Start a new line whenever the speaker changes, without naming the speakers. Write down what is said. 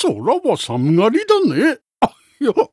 空は寒がりだね。あ、いや、